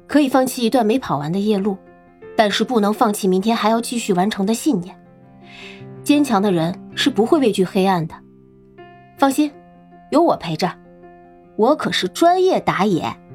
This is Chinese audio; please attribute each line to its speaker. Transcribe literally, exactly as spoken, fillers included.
Speaker 1: 可以放弃一段没跑完的夜路，但是不能放弃明天还要继续完成的信念。坚强的人是不会畏惧黑暗的。放心，有我陪着，我可是专业打野。